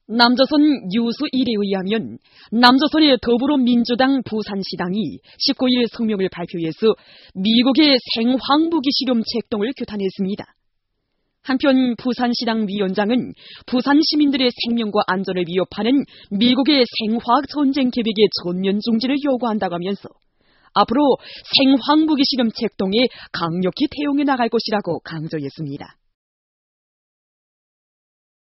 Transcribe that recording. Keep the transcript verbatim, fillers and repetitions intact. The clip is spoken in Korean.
남조선 유수 일에 의하면 남조선의 더불어민주당 부산시당이 십구 일 성명을 발표해서 미국의 생황무기 실험 책동을 규탄했습니다. 한편 부산시당 위원장은 부산 시민들의 생명과 안전을 위협하는 미국의 생화학 전쟁 계획의 전면 중지를 요구한다고 하면서 앞으로 생황무기 실험 책동에 강력히 대응해 나갈 것이라고 강조했습니다.